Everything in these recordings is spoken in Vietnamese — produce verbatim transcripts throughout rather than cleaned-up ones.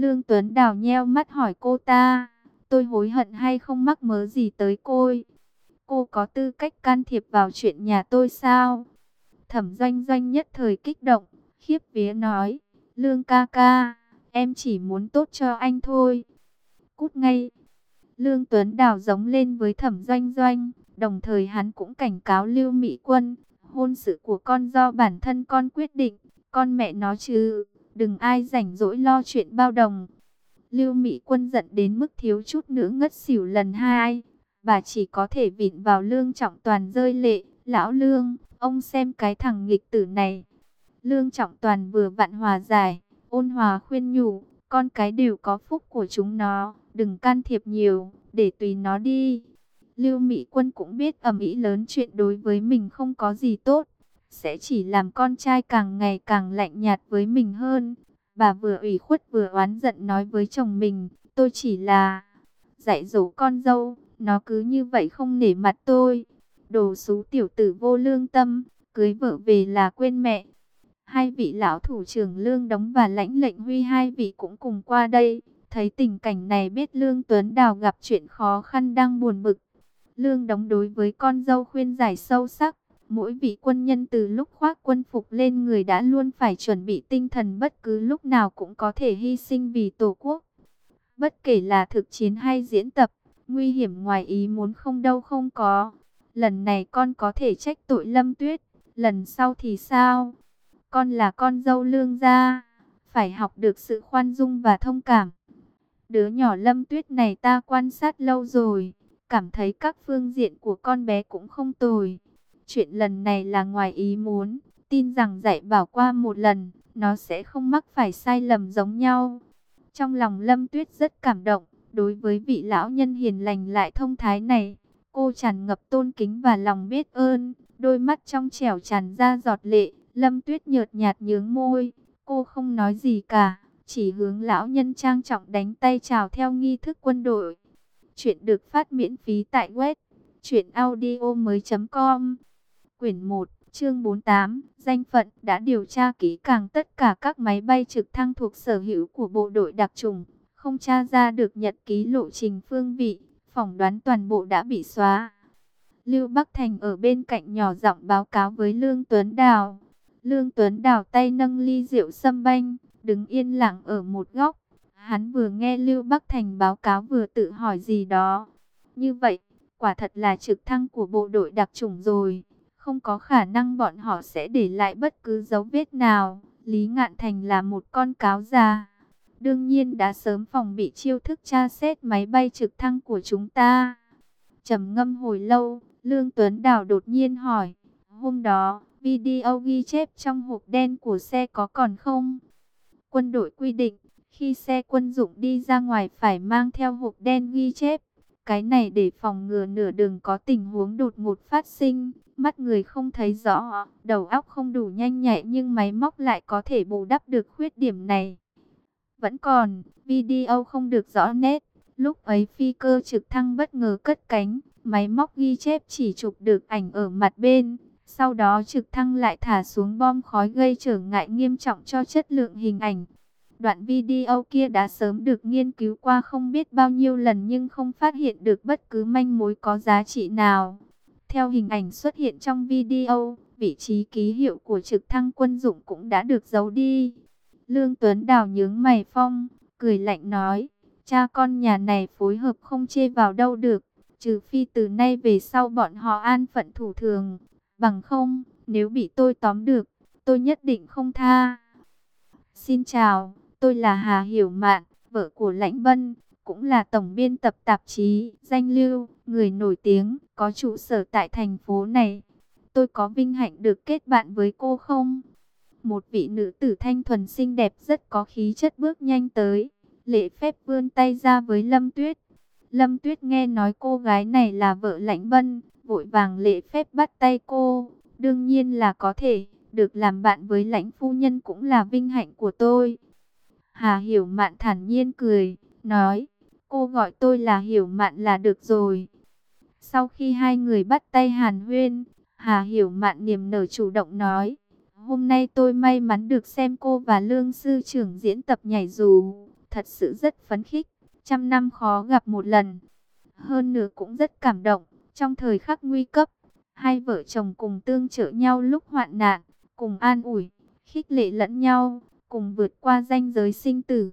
Lương Tuấn Đào nheo mắt hỏi cô ta, tôi hối hận hay không mắc mớ gì tới cô? Cô có tư cách can thiệp vào chuyện nhà tôi sao? Thẩm Doanh Doanh nhất thời kích động, khiếp vía nói, Lương ca ca, em chỉ muốn tốt cho anh thôi. Cút ngay. Lương Tuấn Đào giống lên với Thẩm Doanh Doanh, đồng thời hắn cũng cảnh cáo Lưu Mỹ Quân, hôn sự của con do bản thân con quyết định, con mẹ nó chứ, đừng ai rảnh rỗi lo chuyện bao đồng. Lưu Mỹ Quân giận đến mức thiếu chút nữa ngất xỉu lần hai, bà chỉ có thể vịn vào Lương Trọng Toàn rơi lệ, lão Lương, ông xem cái thằng nghịch tử này. Lương Trọng Toàn vừa vặn hòa giải, ôn hòa khuyên nhủ, con cái đều có phúc của chúng nó, đừng can thiệp nhiều, để tùy nó đi. Lưu Mỹ Quân cũng biết ầm ĩ lớn chuyện đối với mình không có gì tốt, sẽ chỉ làm con trai càng ngày càng lạnh nhạt với mình hơn. Bà vừa ủy khuất vừa oán giận nói với chồng mình, tôi chỉ là dạy dỗ con dâu, nó cứ như vậy không nể mặt tôi. Đồ xú tiểu tử vô lương tâm, cưới vợ về là quên mẹ. Hai vị lão thủ trưởng Lương Đống và Lãnh Lệnh Huy hai vị cũng cùng qua đây. Thấy tình cảnh này biết Lương Tuấn Đào gặp chuyện khó khăn đang buồn bực. Lương Đống đối với con dâu khuyên giải sâu sắc. Mỗi vị quân nhân từ lúc khoác quân phục lên người đã luôn phải chuẩn bị tinh thần bất cứ lúc nào cũng có thể hy sinh vì Tổ quốc. Bất kể là thực chiến hay diễn tập, nguy hiểm ngoài ý muốn không đâu không có. Lần này con có thể trách tội Lâm Tuyết, lần sau thì sao? Con là con dâu Lương gia, phải học được sự khoan dung và thông cảm. Đứa nhỏ Lâm Tuyết này ta quan sát lâu rồi, cảm thấy các phương diện của con bé cũng không tồi. Chuyện lần này là ngoài ý muốn, tin rằng dạy bảo qua một lần, nó sẽ không mắc phải sai lầm giống nhau. Trong lòng Lâm Tuyết rất cảm động, đối với vị lão nhân hiền lành lại thông thái này, cô tràn ngập tôn kính và lòng biết ơn, đôi mắt trong trẻo tràn ra giọt lệ. Lâm Tuyết nhợt nhạt nhướng môi, cô không nói gì cả, chỉ hướng lão nhân trang trọng đánh tay chào theo nghi thức quân đội. Chuyện được phát miễn phí tại web truyện audio mới chấm com. Quyển một, chương bốn mươi tám, danh phận. Đã điều tra kỹ càng tất cả các máy bay trực thăng thuộc sở hữu của bộ đội đặc chủng, không tra ra được nhật ký lộ trình phương vị, phỏng đoán toàn bộ đã bị xóa. Lưu Bắc Thành ở bên cạnh nhỏ giọng báo cáo với Lương Tuấn Đào. Lương Tuấn Đào tay nâng ly rượu sâm banh, đứng yên lặng ở một góc. Hắn vừa nghe Lưu Bắc Thành báo cáo vừa tự hỏi gì đó. Như vậy, quả thật là trực thăng của bộ đội đặc chủng rồi. Không có khả năng bọn họ sẽ để lại bất cứ dấu vết nào. Lý Ngạn Thành là một con cáo già, đương nhiên đã sớm phòng bị chiêu thức tra xét máy bay trực thăng của chúng ta. Trầm ngâm hồi lâu, Lương Tuấn Đào đột nhiên hỏi, hôm đó, video ghi chép trong hộp đen của xe có còn không? Quân đội quy định, khi xe quân dụng đi ra ngoài phải mang theo hộp đen ghi chép. Cái này để phòng ngừa nửa đường có tình huống đột ngột phát sinh, mắt người không thấy rõ, đầu óc không đủ nhanh nhạy nhưng máy móc lại có thể bù đắp được khuyết điểm này. Vẫn còn, video không được rõ nét. Lúc ấy phi cơ trực thăng bất ngờ cất cánh, máy móc ghi chép chỉ chụp được ảnh ở mặt bên. Sau đó trực thăng lại thả xuống bom khói gây trở ngại nghiêm trọng cho chất lượng hình ảnh. Đoạn video kia đã sớm được nghiên cứu qua không biết bao nhiêu lần nhưng không phát hiện được bất cứ manh mối có giá trị nào. Theo hình ảnh xuất hiện trong video, vị trí ký hiệu của trực thăng quân dụng cũng đã được giấu đi. Lương Tuấn Đào nhướng mày phong, cười lạnh nói, cha con nhà này phối hợp không chê vào đâu được, trừ phi từ nay về sau bọn họ an phận thủ thường. Bằng không, nếu bị tôi tóm được, tôi nhất định không tha. Xin chào, tôi là Hà Hiểu Mạn, vợ của Lãnh Bân, cũng là tổng biên tập tạp chí Danh Lưu, người nổi tiếng, có trụ sở tại thành phố này. Tôi có vinh hạnh được kết bạn với cô không? Một vị nữ tử thanh thuần xinh đẹp rất có khí chất bước nhanh tới, lễ phép vươn tay ra với Lâm Tuyết. Lâm Tuyết nghe nói cô gái này là vợ Lãnh Bân, vội vàng lễ phép bắt tay cô. Đương nhiên là có thể, được làm bạn với Lãnh phu nhân cũng là vinh hạnh của tôi. Hà Hiểu Mạn thản nhiên cười, nói, cô gọi tôi là Hiểu Mạn là được rồi. Sau khi hai người bắt tay hàn huyên, Hà Hiểu Mạn niềm nở chủ động nói, hôm nay tôi may mắn được xem cô và Lương sư trưởng diễn tập nhảy dù, thật sự rất phấn khích, trăm năm khó gặp một lần. Hơn nữa cũng rất cảm động, trong thời khắc nguy cấp, hai vợ chồng cùng tương trợ nhau lúc hoạn nạn, cùng an ủi, khích lệ lẫn nhau, cùng vượt qua ranh giới sinh tử.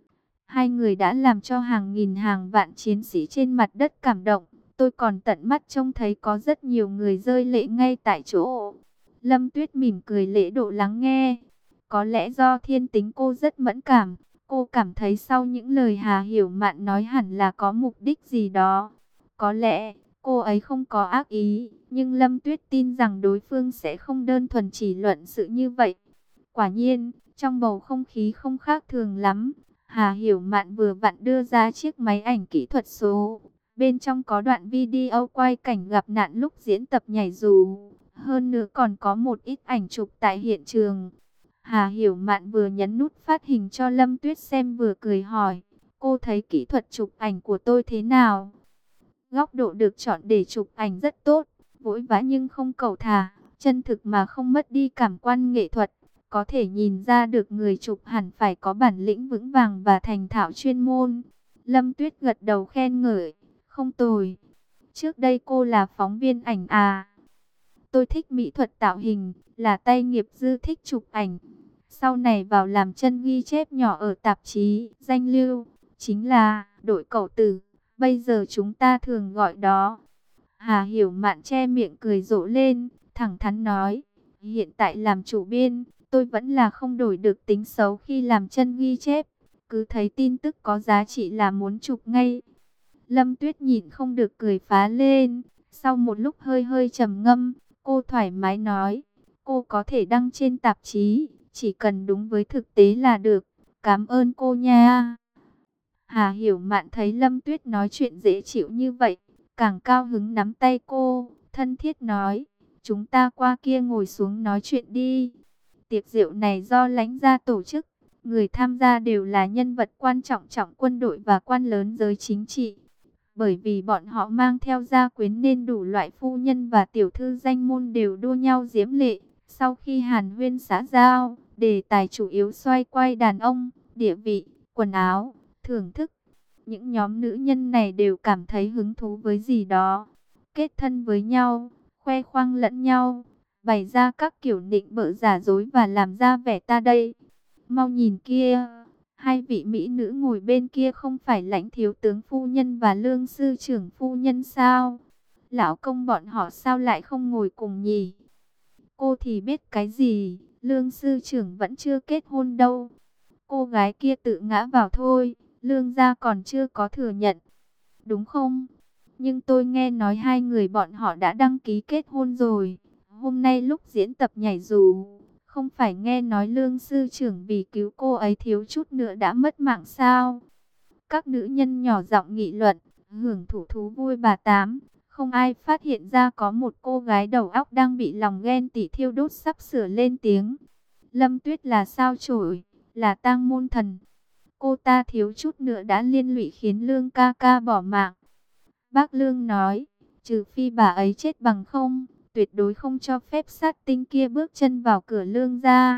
Hai người đã làm cho hàng nghìn hàng vạn chiến sĩ trên mặt đất cảm động. Tôi còn tận mắt trông thấy có rất nhiều người rơi lệ ngay tại chỗ. Lâm Tuyết mỉm cười lễ độ lắng nghe. Có lẽ do thiên tính cô rất mẫn cảm, cô cảm thấy sau những lời Hà Hiểu Mạn nói hẳn là có mục đích gì đó. Có lẽ cô ấy không có ác ý, nhưng Lâm Tuyết tin rằng đối phương sẽ không đơn thuần chỉ luận sự như vậy. Quả nhiên, trong bầu không khí không khác thường lắm. Hà Hiểu Mạn vừa vặn đưa ra chiếc máy ảnh kỹ thuật số. Bên trong có đoạn video quay cảnh gặp nạn lúc diễn tập nhảy dù. Hơn nữa còn có một ít ảnh chụp tại hiện trường. Hà Hiểu Mạn vừa nhấn nút phát hình cho Lâm Tuyết xem vừa cười hỏi. Cô thấy kỹ thuật chụp ảnh của tôi thế nào? Góc độ được chọn để chụp ảnh rất tốt. Vội vã nhưng không cầu thả. Chân thực mà không mất đi cảm quan nghệ thuật. Có thể nhìn ra được người chụp hẳn phải có bản lĩnh vững vàng và thành thạo chuyên môn. Lâm Tuyết gật đầu khen ngợi. Không tồi. Trước đây cô là phóng viên ảnh à? Tôi thích mỹ thuật tạo hình, là tay nghiệp dư thích chụp ảnh. Sau này vào làm chân ghi chép nhỏ ở tạp chí, danh lưu, chính là đội cẩu tử. Bây giờ chúng ta thường gọi đó. Hà Hiểu Mạn che miệng cười rộ lên, thẳng thắn nói. Hiện tại làm chủ biên, tôi vẫn là không đổi được tính xấu khi làm chân ghi chép. Cứ thấy tin tức có giá trị là muốn chụp ngay. Lâm Tuyết nhịn không được cười phá lên. Sau một lúc hơi hơi trầm ngâm, cô thoải mái nói. Cô có thể đăng trên tạp chí, chỉ cần đúng với thực tế là được. Cảm ơn cô nha. Hà Hiểu Mạn thấy Lâm Tuyết nói chuyện dễ chịu như vậy, càng cao hứng nắm tay cô, thân thiết nói. Chúng ta qua kia ngồi xuống nói chuyện đi. Tiệc rượu này do lãnh gia tổ chức. Người tham gia đều là nhân vật quan trọng trong quân đội và quan lớn giới chính trị. Bởi vì bọn họ mang theo gia quyến nên đủ loại phu nhân và tiểu thư danh môn đều đua nhau diễm lệ. Sau khi hàn huyên xã giao, đề tài chủ yếu xoay quay đàn ông, địa vị, quần áo, thưởng thức. Những nhóm nữ nhân này đều cảm thấy hứng thú với gì đó. Kết thân với nhau, khoe khoang lẫn nhau, bày ra các kiểu nịnh bợ giả dối và làm ra vẻ ta đây. Mau nhìn kia, hai vị mỹ nữ ngồi bên kia không phải lãnh thiếu tướng phu nhân và lương sư trưởng phu nhân sao? Lão công bọn họ sao lại không ngồi cùng nhỉ? Cô thì biết cái gì, lương sư trưởng vẫn chưa kết hôn đâu. Cô gái kia tự ngã vào thôi, lương gia còn chưa có thừa nhận. Đúng không? Nhưng tôi nghe nói hai người bọn họ đã đăng ký kết hôn rồi. Hôm nay lúc diễn tập nhảy dù, không phải nghe nói lương sư trưởng vì cứu cô ấy thiếu chút nữa đã mất mạng sao? Các nữ nhân nhỏ giọng nghị luận, hưởng thụ thú vui bà tám. Không ai phát hiện ra có một cô gái đầu óc đang bị lòng ghen tị thiêu đốt sắp sửa lên tiếng. Lâm Tuyết là sao chổi, là tang môn thần. Cô ta thiếu chút nữa đã liên lụy khiến Lương ca ca bỏ mạng. Bác Lương nói, trừ phi bà ấy chết bằng không, tuyệt đối không cho phép sát tinh kia bước chân vào cửa Lương gia.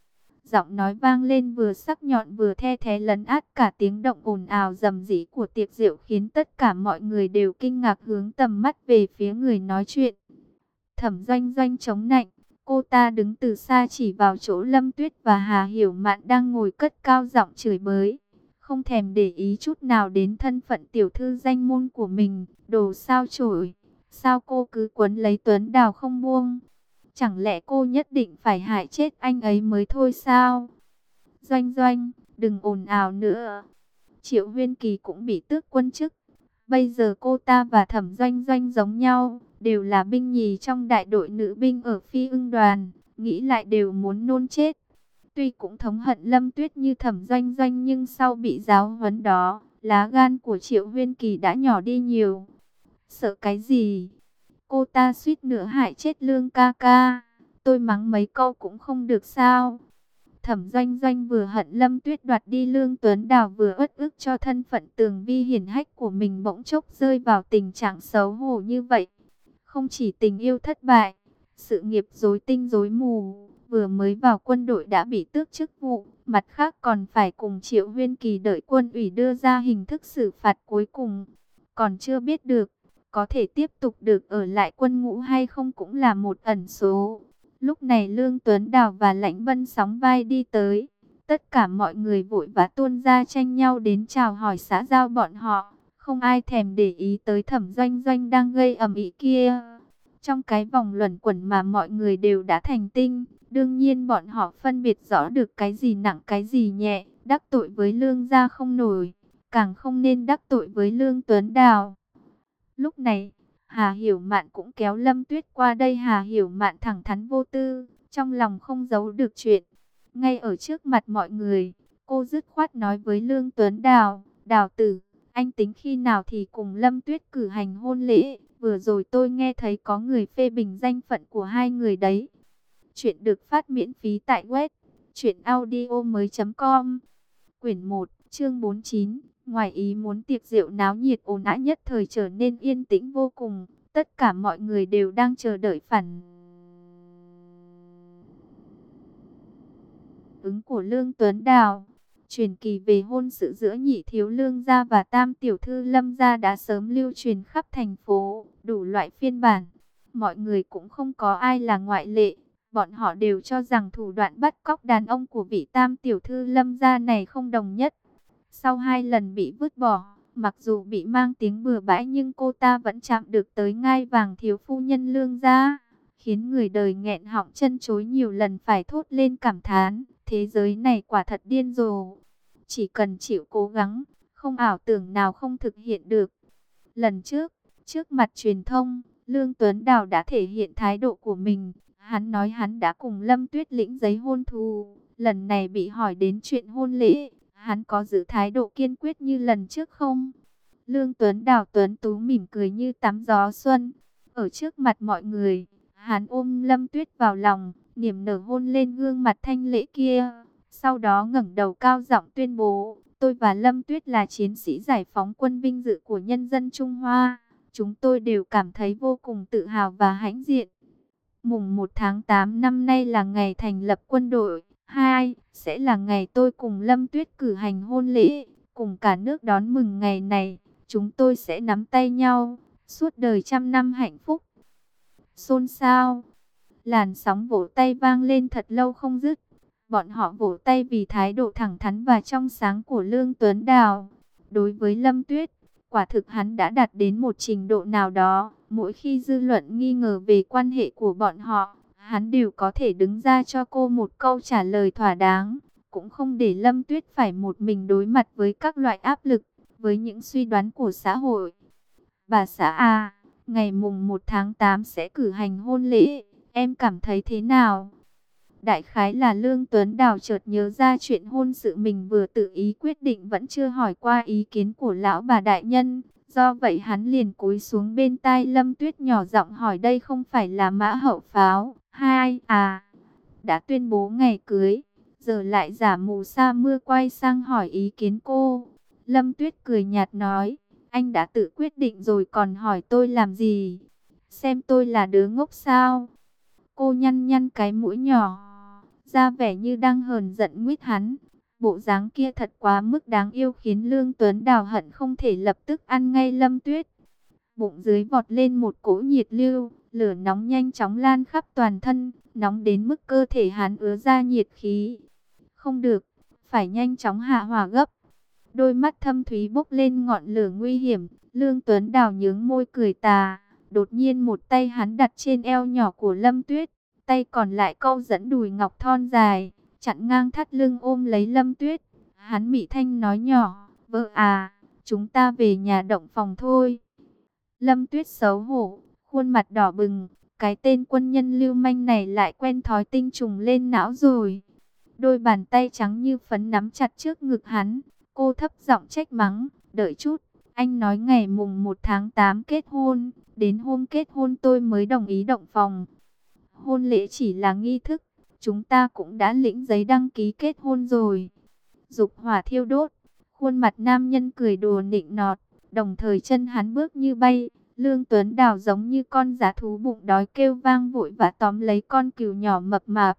Giọng nói vang lên vừa sắc nhọn vừa the thé lấn át cả tiếng động ồn ào rầm rĩ của tiệc rượu khiến tất cả mọi người đều kinh ngạc hướng tầm mắt về phía người nói chuyện. Thẩm Doanh Doanh chống nạnh, cô ta đứng từ xa chỉ vào chỗ Lâm Tuyết và Hà Hiểu Mạn đang ngồi cất cao giọng chửi bới. Không thèm để ý chút nào đến thân phận tiểu thư danh môn của mình, đồ sao chổi. Sao cô cứ quấn lấy Tuấn Đào không buông? Chẳng lẽ cô nhất định phải hại chết anh ấy mới thôi sao? Doanh Doanh, đừng ồn ào nữa. Triệu Huyên Kỳ cũng bị tước quân chức. Bây giờ cô ta và Thẩm Doanh Doanh giống nhau, đều là binh nhì trong đại đội nữ binh ở Phi Ưng đoàn, nghĩ lại đều muốn nôn chết. Tuy cũng thống hận Lâm Tuyết như Thẩm Doanh Doanh nhưng sau bị giáo huấn đó, lá gan của Triệu Huyên Kỳ đã nhỏ đi nhiều. Sợ cái gì? Cô ta suýt nữa hại chết Lương ca ca, tôi mắng mấy câu cũng không được sao? Thẩm Doanh Doanh vừa hận Lâm Tuyết đoạt đi Lương Tuấn Đào vừa uất ức cho thân phận tường vi hiển hách của mình bỗng chốc rơi vào tình trạng xấu hổ như vậy. Không chỉ tình yêu thất bại, sự nghiệp rối tinh rối mù, vừa mới vào quân đội đã bị tước chức vụ, mặt khác còn phải cùng Triệu Huyên Kỳ đợi quân ủy đưa ra hình thức xử phạt cuối cùng. Còn chưa biết được, có thể tiếp tục được ở lại quân ngũ hay không cũng là một ẩn số. Lúc này Lương Tuấn Đào và Lãnh Vân sóng vai đi tới. Tất cả mọi người vội vã tuôn ra tranh nhau đến chào hỏi xã giao bọn họ. Không ai thèm để ý tới Thẩm Doanh Doanh đang gây ầm ĩ kia. Trong cái vòng luẩn quẩn mà mọi người đều đã thành tinh, đương nhiên bọn họ phân biệt rõ được cái gì nặng cái gì nhẹ, đắc tội với Lương gia không nổi, càng không nên đắc tội với Lương Tuấn Đào. Lúc này, Hà Hiểu Mạn cũng kéo Lâm Tuyết qua đây. Hà Hiểu Mạn thẳng thắn vô tư, trong lòng không giấu được chuyện. Ngay ở trước mặt mọi người, cô dứt khoát nói với Lương Tuấn Đào, Đào tử, anh tính khi nào thì cùng Lâm Tuyết cử hành hôn lễ. Vừa rồi tôi nghe thấy có người phê bình danh phận của hai người đấy. Chuyện được phát miễn phí tại web truyện audio mới chấm com. Quyển một, chương bốn mươi chín. Ngoài ý muốn, tiệc rượu náo nhiệt ồn ào nhất thời trở nên yên tĩnh vô cùng. Tất cả mọi người đều đang chờ đợi phản ứng của Lương Tuấn Đào. Truyền kỳ về hôn sự giữa nhị thiếu Lương gia và tam tiểu thư Lâm gia đã sớm lưu truyền khắp thành phố, đủ loại phiên bản. Mọi người cũng không có ai là ngoại lệ. Bọn họ đều cho rằng thủ đoạn bắt cóc đàn ông của vị tam tiểu thư Lâm gia này không đồng nhất. Sau hai lần bị vứt bỏ, mặc dù bị mang tiếng bừa bãi nhưng cô ta vẫn chạm được tới ngai vàng thiếu phu nhân Lương gia, khiến người đời nghẹn họng chân chối nhiều lần phải thốt lên cảm thán, thế giới này quả thật điên rồ. Chỉ cần chịu cố gắng, không ảo tưởng nào không thực hiện được. Lần trước, trước mặt truyền thông, Lương Tuấn Đào đã thể hiện thái độ của mình. Hắn nói hắn đã cùng Lâm Tuyết lĩnh giấy hôn thú. Lần này bị hỏi đến chuyện hôn lễ, hắn có giữ thái độ kiên quyết như lần trước không? Lương Tuấn Đào tuấn tú mỉm cười như tắm gió xuân. Ở trước mặt mọi người, hắn ôm Lâm Tuyết vào lòng, niềm nở hôn lên gương mặt thanh lễ kia. Sau đó ngẩng đầu cao giọng tuyên bố, tôi và Lâm Tuyết là chiến sĩ giải phóng quân vinh dự của nhân dân Trung Hoa. Chúng tôi đều cảm thấy vô cùng tự hào và hãnh diện. Mùng một tháng tám năm nay là ngày thành lập quân đội. Hai, sẽ là ngày tôi cùng Lâm Tuyết cử hành hôn lễ. Cùng cả nước đón mừng ngày này. Chúng tôi sẽ nắm tay nhau. Suốt đời trăm năm hạnh phúc. Xôn xao. Làn sóng vỗ tay vang lên thật lâu không dứt. Bọn họ vỗ tay vì thái độ thẳng thắn và trong sáng của Lương Tuấn Đào. Đối với Lâm Tuyết, quả thực hắn đã đạt đến một trình độ nào đó. Mỗi khi dư luận nghi ngờ về quan hệ của bọn họ, hắn đều có thể đứng ra cho cô một câu trả lời thỏa đáng. Cũng không để Lâm Tuyết phải một mình đối mặt với các loại áp lực, với những suy đoán của xã hội. Bà xã à, ngày mùng một tháng tám sẽ cử hành hôn lễ, em cảm thấy thế nào? Đại khái là Lương Tuấn Đào chợt nhớ ra chuyện hôn sự mình vừa tự ý quyết định, vẫn chưa hỏi qua ý kiến của lão bà đại nhân. Do vậy hắn liền cúi xuống bên tai Lâm Tuyết nhỏ giọng hỏi, đây không phải là mã hậu pháo, hai à, đã tuyên bố ngày cưới, giờ lại giả mù sa mưa quay sang hỏi ý kiến cô. Lâm Tuyết cười nhạt nói, anh đã tự quyết định rồi còn hỏi tôi làm gì? Xem tôi là đứa ngốc sao? Cô nhăn nhăn cái mũi nhỏ, ra vẻ như đang hờn giận nguyết hắn. Bộ dáng kia thật quá mức đáng yêu, khiến Lương Tuấn Đào hận không thể lập tức ăn ngay Lâm Tuyết. Bụng dưới vọt lên một cỗ nhiệt lưu, lửa nóng nhanh chóng lan khắp toàn thân, nóng đến mức cơ thể hắn ứa ra nhiệt khí. Không được, phải nhanh chóng hạ hỏa gấp. Đôi mắt thâm thúy bốc lên ngọn lửa nguy hiểm, Lương Tuấn Đào nhướng môi cười tà. Đột nhiên một tay hắn đặt trên eo nhỏ của Lâm Tuyết, tay còn lại câu dẫn đùi ngọc thon dài, chặn ngang thắt lưng ôm lấy Lâm Tuyết. Hắn mị thanh nói nhỏ, vợ à, chúng ta về nhà động phòng thôi. Lâm Tuyết xấu hổ, khuôn mặt đỏ bừng, cái tên quân nhân lưu manh này lại quen thói tinh trùng lên não rồi. Đôi bàn tay trắng như phấn nắm chặt trước ngực hắn, cô thấp giọng trách mắng, đợi chút, anh nói ngày mùng một tháng tám kết hôn, đến hôm kết hôn tôi mới đồng ý động phòng. Hôn lễ chỉ là nghi thức, chúng ta cũng đã lĩnh giấy đăng ký kết hôn rồi. Dục hỏa thiêu đốt, khuôn mặt nam nhân cười đùa nịnh nọt, đồng thời chân hắn bước như bay. Lương Tuấn Đào giống như con dã thú bụng đói kêu vang vội và tóm lấy con cừu nhỏ mập mạp.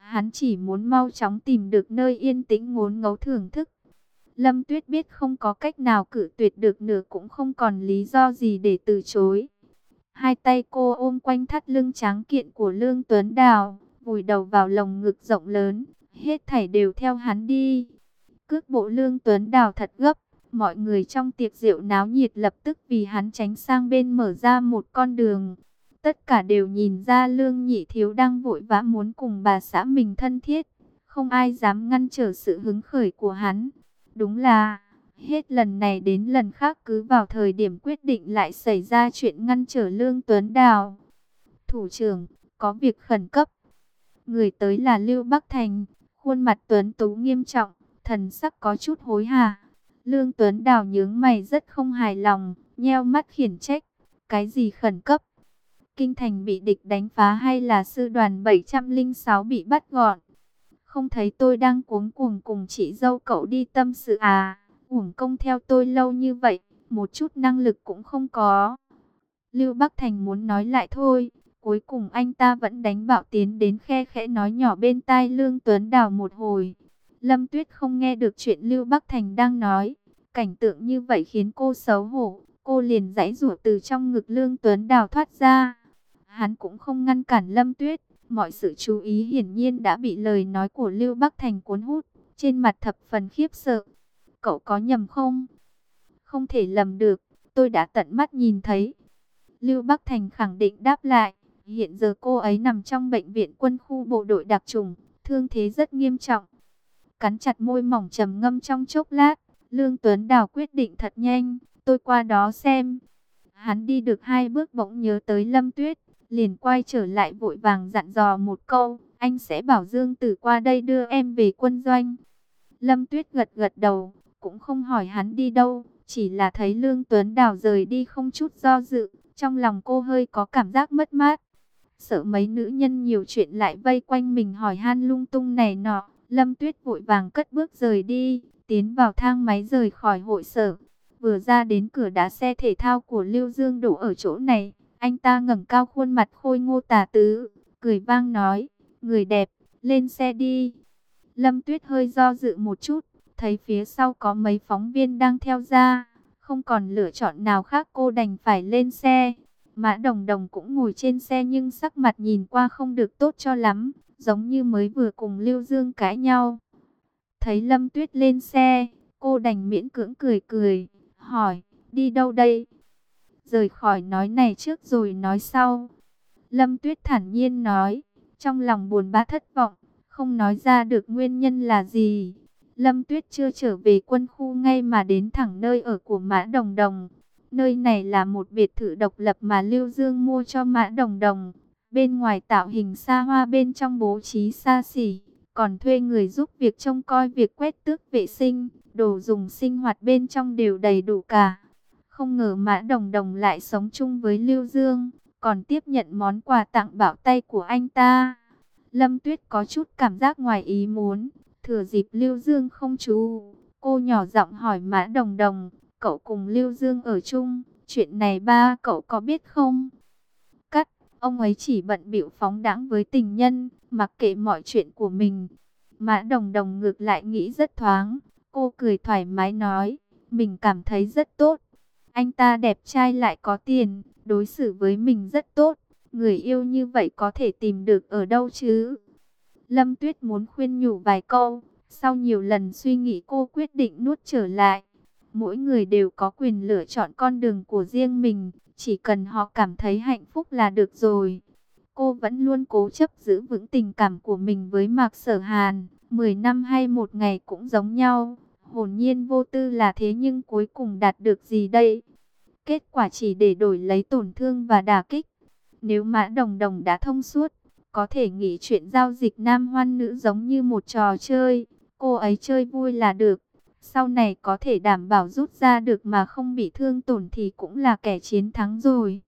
Hắn chỉ muốn mau chóng tìm được nơi yên tĩnh ngốn ngấu thưởng thức. Lâm Tuyết biết không có cách nào cự tuyệt được nữa, cũng không còn lý do gì để từ chối. Hai tay cô ôm quanh thắt lưng tráng kiện của Lương Tuấn Đào, vùi đầu vào lồng ngực rộng lớn, hết thảy đều theo hắn đi. Cước bộ Lương Tuấn Đào thật gấp, mọi người trong tiệc rượu náo nhiệt lập tức vì hắn tránh sang bên mở ra một con đường. Tất cả đều nhìn ra Lương Nhị Thiếu đang vội vã muốn cùng bà xã mình thân thiết, không ai dám ngăn trở sự hứng khởi của hắn. Đúng là, hết lần này đến lần khác cứ vào thời điểm quyết định lại xảy ra chuyện ngăn trở Lương Tuấn Đào. Thủ trưởng, có việc khẩn cấp. Người tới là Lưu Bắc Thành, khuôn mặt tuấn tú nghiêm trọng, thần sắc có chút hối hả. Lương Tuấn Đào nhướng mày rất không hài lòng, nheo mắt khiển trách. Cái gì khẩn cấp? Kinh thành bị địch đánh phá hay là sư đoàn bảy trăm lẻ sáu bị bắt gọn? Không thấy tôi đang cuống cuồng cùng chị dâu cậu đi tâm sự à? Uổng công theo tôi lâu như vậy, một chút năng lực cũng không có. Lưu Bắc Thành muốn nói lại thôi, cuối cùng anh ta vẫn đánh bạo tiến đến khe khẽ nói nhỏ bên tai Lương Tuấn Đào một hồi. Lâm Tuyết không nghe được chuyện Lưu Bắc Thành đang nói, cảnh tượng như vậy khiến cô xấu hổ, cô liền giãy giụa từ trong ngực Lương Tuấn Đào thoát ra. Hắn cũng không ngăn cản Lâm Tuyết, mọi sự chú ý hiển nhiên đã bị lời nói của Lưu Bắc Thành cuốn hút, trên mặt thập phần khiếp sợ. Cậu có nhầm không? Không thể lầm được, tôi đã tận mắt nhìn thấy. Lưu Bắc Thành khẳng định đáp lại, hiện giờ cô ấy nằm trong bệnh viện quân khu bộ đội đặc chủng, thương thế rất nghiêm trọng. Cắn chặt môi mỏng trầm ngâm trong chốc lát, Lương Tuấn Đào quyết định thật nhanh, tôi qua đó xem. Hắn đi được hai bước bỗng nhớ tới Lâm Tuyết, liền quay trở lại vội vàng dặn dò một câu, anh sẽ bảo Dương Tử qua đây đưa em về quân doanh. Lâm Tuyết gật gật đầu, cũng không hỏi hắn đi đâu, chỉ là thấy Lương Tuấn Đào rời đi không chút do dự, trong lòng cô hơi có cảm giác mất mát. Sợ mấy nữ nhân nhiều chuyện lại vây quanh mình hỏi han lung tung này nọ, Lâm Tuyết vội vàng cất bước rời đi, tiến vào thang máy rời khỏi hội sở. Vừa ra đến cửa đá xe thể thao của Lưu Dương đổ ở chỗ này, anh ta ngẩng cao khuôn mặt khôi ngô tà tứ, cười vang nói, người đẹp, lên xe đi. Lâm Tuyết hơi do dự một chút, thấy phía sau có mấy phóng viên đang theo ra, không còn lựa chọn nào khác cô đành phải lên xe. Mã Đồng Đồng cũng ngồi trên xe nhưng sắc mặt nhìn qua không được tốt cho lắm, giống như mới vừa cùng Lưu Dương cãi nhau. Thấy Lâm Tuyết lên xe, cô đành miễn cưỡng cười cười, hỏi, đi đâu đây? Rời khỏi nói này trước rồi nói sau. Lâm Tuyết thản nhiên nói, trong lòng buồn bã thất vọng, không nói ra được nguyên nhân là gì. Lâm Tuyết chưa trở về quân khu ngay mà đến thẳng nơi ở của Mã Đồng Đồng. Nơi này là một biệt thự độc lập mà Lưu Dương mua cho Mã Đồng Đồng. Bên ngoài tạo hình xa hoa, bên trong bố trí xa xỉ, còn thuê người giúp việc trông coi việc quét tước vệ sinh, đồ dùng sinh hoạt bên trong đều đầy đủ cả. Không ngờ Mã Đồng Đồng lại sống chung với Lưu Dương, còn tiếp nhận món quà tặng bảo tay của anh ta. Lâm Tuyết có chút cảm giác ngoài ý muốn, thừa dịp Lưu Dương không chú, cô nhỏ giọng hỏi Mã Đồng Đồng, cậu cùng Lưu Dương ở chung, chuyện này ba cậu có biết không? Cắt, ông ấy chỉ bận bịu phóng đãng với tình nhân, mặc kệ mọi chuyện của mình. Mã Đồng Đồng ngược lại nghĩ rất thoáng, cô cười thoải mái nói, mình cảm thấy rất tốt. Anh ta đẹp trai lại có tiền, đối xử với mình rất tốt. Người yêu như vậy có thể tìm được ở đâu chứ? Lâm Tuyết muốn khuyên nhủ vài câu, sau nhiều lần suy nghĩ cô quyết định nuốt trở lại. Mỗi người đều có quyền lựa chọn con đường của riêng mình, chỉ cần họ cảm thấy hạnh phúc là được rồi. Cô vẫn luôn cố chấp giữ vững tình cảm của mình với Mạc Sở Hàn, mười năm hay một ngày cũng giống nhau. Hồn nhiên vô tư là thế nhưng cuối cùng đạt được gì đây? Kết quả chỉ để đổi lấy tổn thương và đả kích. Nếu Mã Đồng Đồng đã thông suốt, có thể nghĩ chuyện giao dịch nam hoan nữ giống như một trò chơi. Cô ấy chơi vui là được. Sau này có thể đảm bảo rút ra được mà không bị thương tổn thì cũng là kẻ chiến thắng rồi.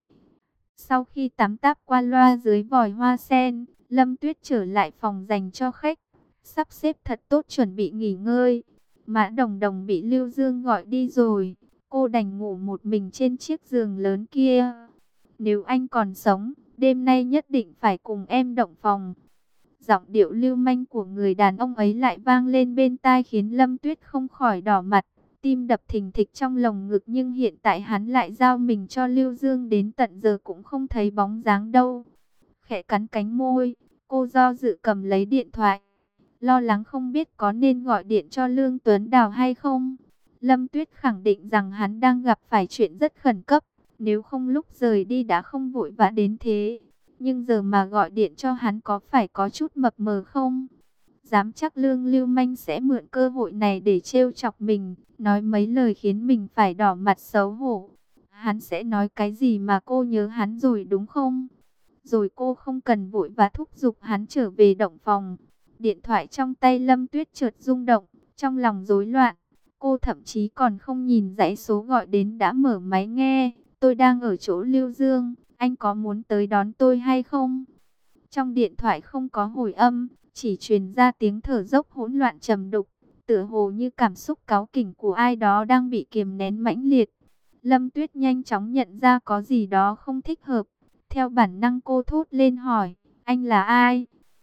Sau khi tắm táp qua loa dưới vòi hoa sen, Lâm Tuyết trở lại phòng dành cho khách. Sắp xếp thật tốt chuẩn bị nghỉ ngơi. Mã Đồng Đồng bị Lưu Dương gọi đi rồi. Cô đành ngủ một mình trên chiếc giường lớn kia. Nếu anh còn sống, đêm nay nhất định phải cùng em động phòng. Giọng điệu lưu manh của người đàn ông ấy lại vang lên bên tai khiến Lâm Tuyết không khỏi đỏ mặt, tim đập thình thịch trong lồng ngực, nhưng hiện tại hắn lại giao mình cho Lưu Dương, đến tận giờ cũng không thấy bóng dáng đâu. Khẽ cắn cánh môi, cô do dự cầm lấy điện thoại, lo lắng không biết có nên gọi điện cho Lương Tuấn Đào hay không. Lâm Tuyết khẳng định rằng hắn đang gặp phải chuyện rất khẩn cấp, nếu không lúc rời đi đã không vội vã đến thế. Nhưng giờ mà gọi điện cho hắn có phải có chút mập mờ không? Dám chắc Lương Lưu Manh sẽ mượn cơ hội này để trêu chọc mình, nói mấy lời khiến mình phải đỏ mặt xấu hổ. Hắn sẽ nói cái gì mà cô nhớ hắn rồi đúng không? Rồi cô không cần vội và thúc giục hắn trở về động phòng. Điện thoại trong tay Lâm Tuyết chợt rung động, trong lòng rối loạn. Cô thậm chí còn không nhìn dãy số gọi đến đã mở máy nghe. Tôi đang ở chỗ Lưu Dương, anh có muốn tới đón tôi hay không? Trong điện thoại không có hồi âm, chỉ truyền ra tiếng thở dốc hỗn loạn trầm đục, tựa hồ như cảm xúc cáu kỉnh của ai đó đang bị kiềm nén mãnh liệt. Lâm Tuyết nhanh chóng nhận ra có gì đó không thích hợp. Theo bản năng cô thốt lên hỏi, anh là ai?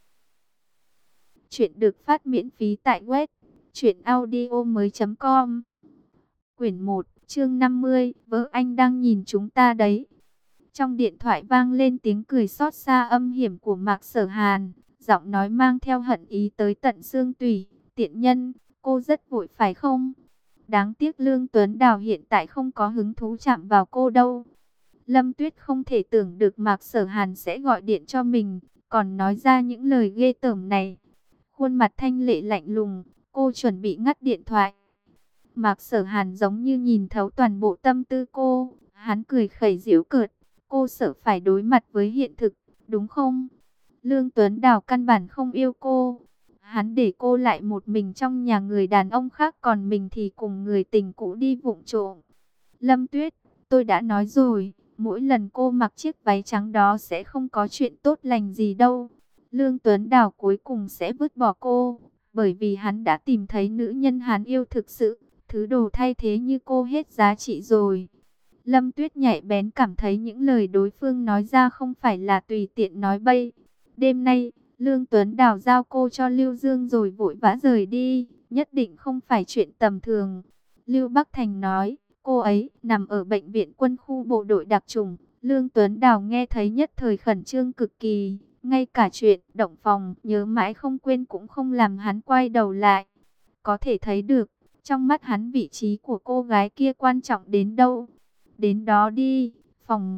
Chuyện được phát miễn phí tại web truyện audio mới chấm com. Quyển một, chương năm mươi, vợ anh đang nhìn chúng ta đấy. Trong điện thoại vang lên tiếng cười xót xa âm hiểm của Mạc Sở Hàn, giọng nói mang theo hận ý tới tận xương tủy. Tiện nhân, cô rất vội phải không? Đáng tiếc Lương Tuấn Đào hiện tại không có hứng thú chạm vào cô đâu. Lâm Tuyết không thể tưởng được Mạc Sở Hàn sẽ gọi điện cho mình, còn nói ra những lời ghê tởm này. Khuôn mặt thanh lệ lạnh lùng, cô chuẩn bị ngắt điện thoại. Mạc Sở Hàn giống như nhìn thấu toàn bộ tâm tư cô, hắn cười khẩy giễu cợt. Cô sợ phải đối mặt với hiện thực, đúng không? Lương Tuấn Đào căn bản không yêu cô. Hắn để cô lại một mình trong nhà người đàn ông khác, còn mình thì cùng người tình cũ đi vụng trộm. Lâm Tuyết, tôi đã nói rồi, mỗi lần cô mặc chiếc váy trắng đó sẽ không có chuyện tốt lành gì đâu. Lương Tuấn Đào cuối cùng sẽ vứt bỏ cô, bởi vì hắn đã tìm thấy nữ nhân hắn yêu thực sự. Thứ đồ thay thế như cô hết giá trị rồi. Lâm Tuyết nhạy bén cảm thấy những lời đối phương nói ra không phải là tùy tiện nói bậy. Đêm nay, Lương Tuấn Đào giao cô cho Lưu Dương rồi vội vã rời đi, nhất định không phải chuyện tầm thường. Lưu Bắc Thành nói, cô ấy nằm ở bệnh viện quân khu bộ đội đặc chủng. Lương Tuấn Đào nghe thấy nhất thời khẩn trương cực kỳ, ngay cả chuyện động phòng nhớ mãi không quên cũng không làm hắn quay đầu lại. Có thể thấy được, trong mắt hắn vị trí của cô gái kia quan trọng đến đâu. Đến đó đi, phòng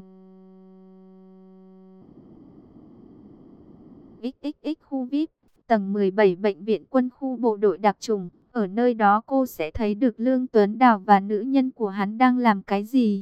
ích ích ích khu vi ai pi, tầng mười bảy bệnh viện quân khu bộ đội đặc chủng. Ở nơi đó cô sẽ thấy được Lương Tuấn Đào và nữ nhân của hắn đang làm cái gì.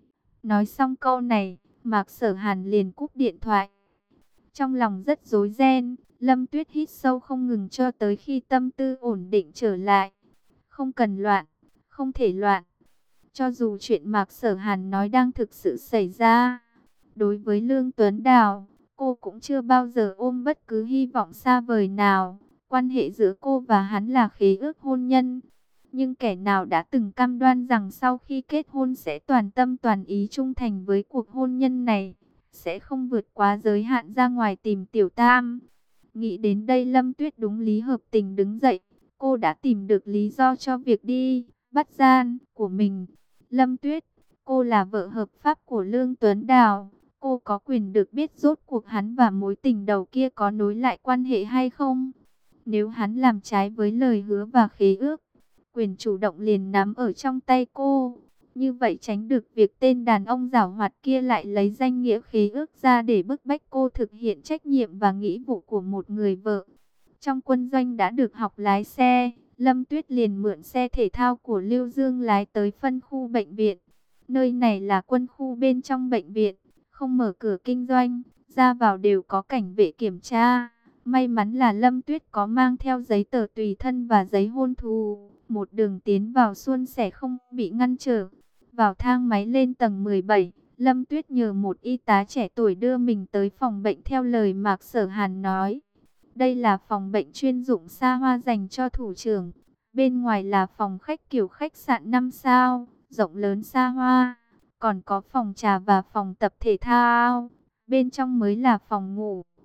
Nói xong câu này, Mạc Sở Hàn liền cúp điện thoại. Trong lòng rất rối ren, Lâm Tuyết hít sâu không ngừng cho tới khi tâm tư ổn định trở lại. Không cần loạn, không thể loạn. Cho dù chuyện Mạc Sở Hàn nói đang thực sự xảy ra, đối với Lương Tuấn Đào, cô cũng chưa bao giờ ôm bất cứ hy vọng xa vời nào. Quan hệ giữa cô và hắn là khế ước hôn nhân. Nhưng kẻ nào đã từng cam đoan rằng sau khi kết hôn sẽ toàn tâm toàn ý trung thành với cuộc hôn nhân này, sẽ không vượt quá giới hạn ra ngoài tìm tiểu tam. Nghĩ đến đây Lâm Tuyết đúng lý hợp tình đứng dậy. Cô đã tìm được lý do cho việc đi bắt gian của mình. Lâm Tuyết, cô là vợ hợp pháp của Lương Tuấn Đào. Cô có quyền được biết rốt cuộc hắn và mối tình đầu kia có nối lại quan hệ hay không. Nếu hắn làm trái với lời hứa và khế ước, quyền chủ động liền nắm ở trong tay cô. Như vậy tránh được việc tên đàn ông giảo hoạt kia lại lấy danh nghĩa khế ước ra để bức bách cô thực hiện trách nhiệm và nghĩa vụ của một người vợ. Trong quân doanh đã được học lái xe, Lâm Tuyết liền mượn xe thể thao của Lưu Dương lái tới phân khu bệnh viện. Nơi này là quân khu bên trong bệnh viện, không mở cửa kinh doanh, ra vào đều có cảnh vệ kiểm tra. May mắn là Lâm Tuyết có mang theo giấy tờ tùy thân và giấy hôn thú, một đường tiến vào suôn sẻ không bị ngăn trở. Vào thang máy lên tầng mười bảy, Lâm Tuyết nhờ một y tá trẻ tuổi đưa mình tới phòng bệnh theo lời Mạc Sở Hàn nói. Đây là phòng bệnh chuyên dụng xa hoa dành cho thủ trưởng. Bên ngoài là phòng khách kiểu khách sạn năm sao, rộng lớn xa hoa. Còn có phòng trà và phòng tập thể thao. Bên trong mới là phòng ngủ.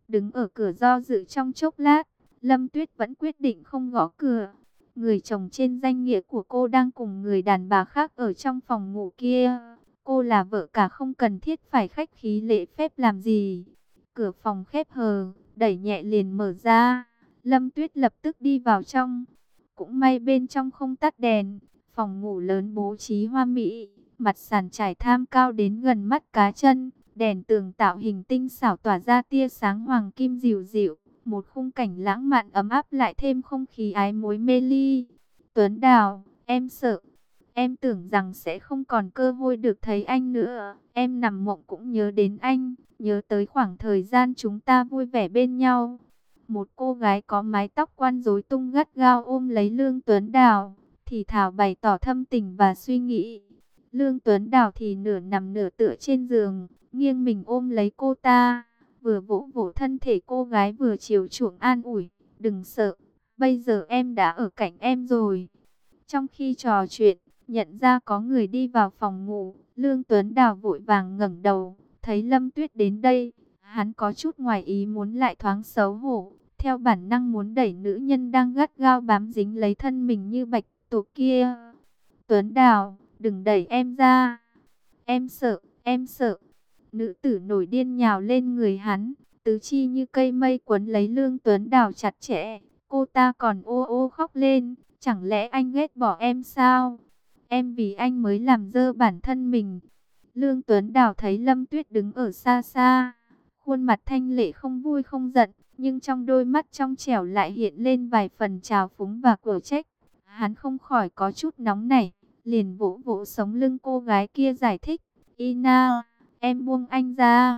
Đứng ở cửa do dự trong chốc lát, Lâm Tuyết vẫn quyết định không gõ cửa. Người chồng trên danh nghĩa của cô đang cùng người đàn bà khác ở trong phòng ngủ kia. Cô là vợ cả, không cần thiết phải khách khí lễ phép làm gì. Cửa phòng khép hờ, đẩy nhẹ liền mở ra. Lâm Tuyết lập tức đi vào trong. Cũng may bên trong không tắt đèn. Phòng ngủ lớn bố trí hoa mỹ, mặt sàn trải tham cao đến gần mắt cá chân. Đèn tường tạo hình tinh xảo tỏa ra tia sáng hoàng kim dịu dịu. Một khung cảnh lãng mạn ấm áp lại thêm không khí ái mối mê ly. Tuấn Đào, em sợ. Em tưởng rằng sẽ không còn cơ hội được thấy anh nữa. Em nằm mộng cũng nhớ đến anh. Nhớ tới khoảng thời gian chúng ta vui vẻ bên nhau. Một cô gái có mái tóc quăn rối tung gắt gao ôm lấy Lương Tuấn Đào, thì thào bày tỏ thâm tình và suy nghĩ. Lương Tuấn Đào thì nửa nằm nửa tựa trên giường, nghiêng mình ôm lấy cô ta, vừa vỗ vỗ thân thể cô gái vừa chiều chuộng an ủi. Đừng sợ, bây giờ em đã ở cạnh em rồi. Trong khi trò chuyện, nhận ra có người đi vào phòng ngủ, Lương Tuấn Đào vội vàng ngẩng đầu, thấy Lâm Tuyết đến đây. Hắn có chút ngoài ý muốn lại thoáng xấu hổ, theo bản năng muốn đẩy nữ nhân đang gắt gao bám dính lấy thân mình như bạch tuộc kia. Tuấn Đào, đừng đẩy em ra. Em sợ, em sợ. Nữ tử nổi điên nhào lên người hắn, tứ chi như cây mây quấn lấy Lương Tuấn Đào chặt chẽ. Cô ta còn ô ô khóc lên, chẳng lẽ anh ghét bỏ em sao? Em vì anh mới làm dơ bản thân mình. Lương Tuấn Đào thấy Lâm Tuyết đứng ở xa xa, khuôn mặt thanh lệ không vui không giận, nhưng trong đôi mắt trong trẻo lại hiện lên vài phần trào phúng và quở trách. Hắn không khỏi có chút nóng nảy, liền vỗ vỗ sống lưng cô gái kia giải thích. Ina, em buông anh ra.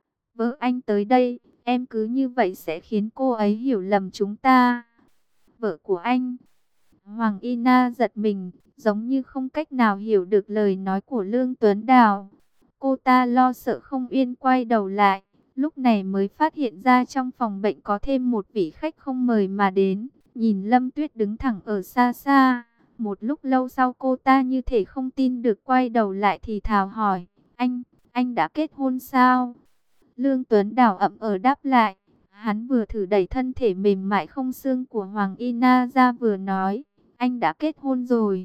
Vợ anh tới đây, em cứ như vậy sẽ khiến cô ấy hiểu lầm chúng ta. Vợ của anh. Hoàng Ina giật mình, giống như không cách nào hiểu được lời nói của Lương Tuấn Đào. Cô ta lo sợ không yên quay đầu lại, lúc này mới phát hiện ra trong phòng bệnh có thêm một vị khách không mời mà đến. Nhìn Lâm Tuyết đứng thẳng ở xa xa, một lúc lâu sau cô ta như thể không tin được quay đầu lại thì thào hỏi, anh, anh đã kết hôn sao? Lương Tuấn Đào ậm ờ đáp lại, hắn vừa thử đẩy thân thể mềm mại không xương của Hoàng Ina ra vừa nói, anh đã kết hôn rồi.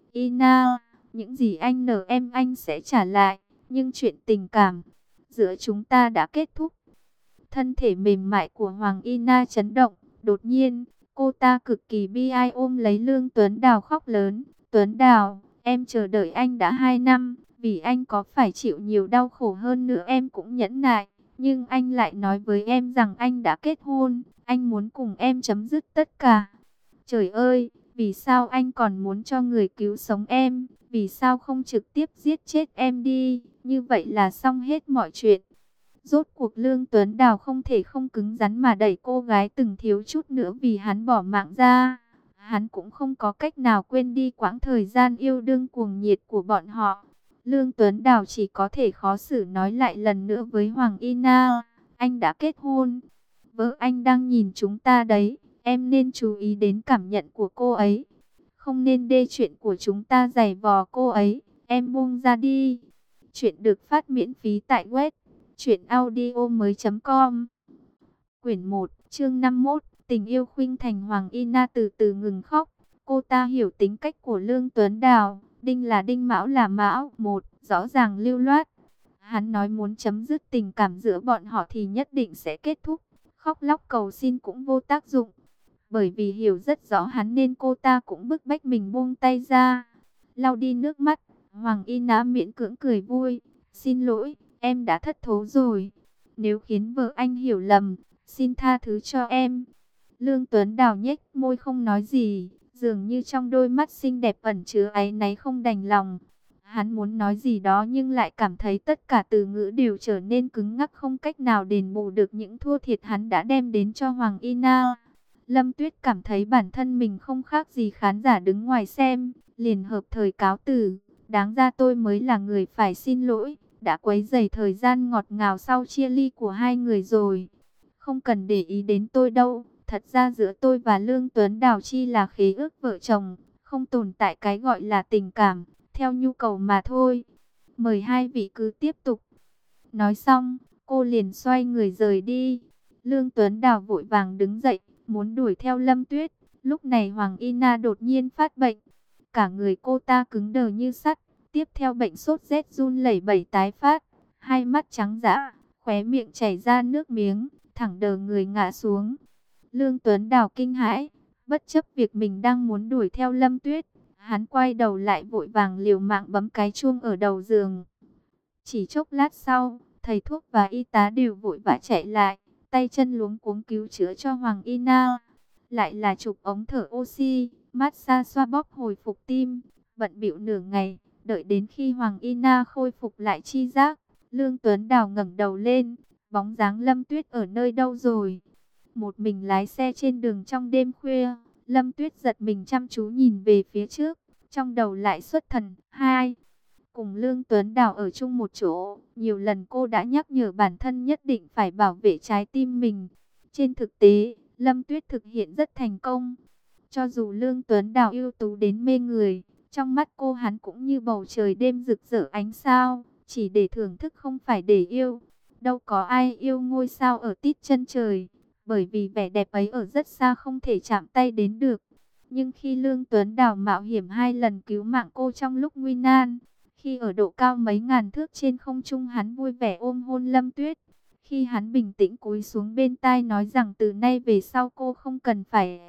Ina, những gì anh nợ em anh sẽ trả lại, nhưng chuyện tình cảm giữa chúng ta đã kết thúc. Thân thể mềm mại của Hoàng Ina chấn động, đột nhiên, cô ta cực kỳ bi ai ôm lấy Lương Tuấn Đào khóc lớn. Tuấn Đào, em chờ đợi anh đã hai năm, vì anh có phải chịu nhiều đau khổ hơn nữa em cũng nhẫn nại. Nhưng anh lại nói với em rằng anh đã kết hôn, anh muốn cùng em chấm dứt tất cả. Trời ơi, vì sao anh còn muốn cho người cứu sống em? Vì sao không trực tiếp giết chết em đi? Như vậy là xong hết mọi chuyện. Rốt cuộc Lương Tuấn Đào không thể không cứng rắn mà đẩy cô gái từng thiếu chút nữa vì hắn bỏ mạng ra. Hắn cũng không có cách nào quên đi quãng thời gian yêu đương cuồng nhiệt của bọn họ. Lương Tuấn Đào chỉ có thể khó xử nói lại lần nữa với Hoàng Ina. Anh đã kết hôn. Vợ anh đang nhìn chúng ta đấy. Em nên chú ý đến cảm nhận của cô ấy. Không nên đê chuyện của chúng ta giày vò cô ấy. Em buông ra đi. Chuyện được phát miễn phí tại web truyện audio mới chấm com. Quyển một, chương năm mươi mốt, tình yêu khuynh thành. Hoàng Ina từ từ ngừng khóc. Cô ta hiểu tính cách của Lương Tuấn Đào. Đinh là đinh, mão là mão. Một, rõ ràng lưu loát. Hắn nói muốn chấm dứt tình cảm giữa bọn họ thì nhất định sẽ kết thúc. Khóc lóc cầu xin cũng vô tác dụng. Bởi vì hiểu rất rõ hắn nên cô ta cũng bức bách mình buông tay ra. Lau đi nước mắt, Hoàng Ina miễn cưỡng cười vui. Xin lỗi, em đã thất thố rồi. Nếu khiến vợ anh hiểu lầm, xin tha thứ cho em. Lương Tuấn Đào nhếch môi không nói gì, dường như trong đôi mắt xinh đẹp ẩn chứa áy náy không đành lòng. Hắn muốn nói gì đó nhưng lại cảm thấy tất cả từ ngữ đều trở nên cứng ngắc, không cách nào đền bù được những thua thiệt hắn đã đem đến cho Hoàng Ina. Lâm Tuyết cảm thấy bản thân mình không khác gì khán giả đứng ngoài xem, liền hợp thời cáo từ. Đáng ra tôi mới là người phải xin lỗi, đã quấy rầy thời gian ngọt ngào sau chia ly của hai người rồi. Không cần để ý đến tôi đâu, thật ra giữa tôi và Lương Tuấn Đào chi là khế ước vợ chồng, không tồn tại cái gọi là tình cảm, theo nhu cầu mà thôi. Mời hai vị cứ tiếp tục. Nói xong, cô liền xoay người rời đi. Lương Tuấn Đào vội vàng đứng dậy, muốn đuổi theo Lâm Tuyết. Lúc này Hoàng Y Na đột nhiên phát bệnh. Cả người cô ta cứng đờ như sắt. Tiếp theo bệnh sốt rét run lẩy bẩy tái phát. Hai mắt trắng dã, khóe miệng chảy ra nước miếng, thẳng đờ người ngã xuống. Lương Tuấn Đào kinh hãi, bất chấp việc mình đang muốn đuổi theo Lâm Tuyết. Hắn quay đầu lại vội vàng liều mạng bấm cái chuông ở đầu giường. Chỉ chốc lát sau, thầy thuốc và y tá đều vội vã chạy lại, tay chân luống cuống cứu chữa cho Hoàng Y Na. Lại là chụp ống thở oxy, massage xoa bóp hồi phục tim, bận bịu nửa ngày, đợi đến khi Hoàng Y Na khôi phục lại chi giác, Lương Tuấn Đào ngẩng đầu lên, bóng dáng Lâm Tuyết ở nơi đâu rồi? Một mình lái xe trên đường trong đêm khuya, Lâm Tuyết giật mình chăm chú nhìn về phía trước, trong đầu lại xuất thần. Hai, cùng Lương Tuấn Đào ở chung một chỗ, nhiều lần cô đã nhắc nhở bản thân nhất định phải bảo vệ trái tim mình. Trên thực tế, Lâm Tuyết thực hiện rất thành công. Cho dù Lương Tuấn Đào ưu tú đến mê người, trong mắt cô hắn cũng như bầu trời đêm rực rỡ ánh sao, chỉ để thưởng thức không phải để yêu. Đâu có ai yêu ngôi sao ở tít chân trời, bởi vì vẻ đẹp ấy ở rất xa không thể chạm tay đến được. Nhưng khi Lương Tuấn Đào mạo hiểm hai lần cứu mạng cô trong lúc nguy nan, khi ở độ cao mấy ngàn thước trên không trung hắn vui vẻ ôm hôn Lâm Tuyết, khi hắn bình tĩnh cúi xuống bên tai nói rằng từ nay về sau cô không cần phải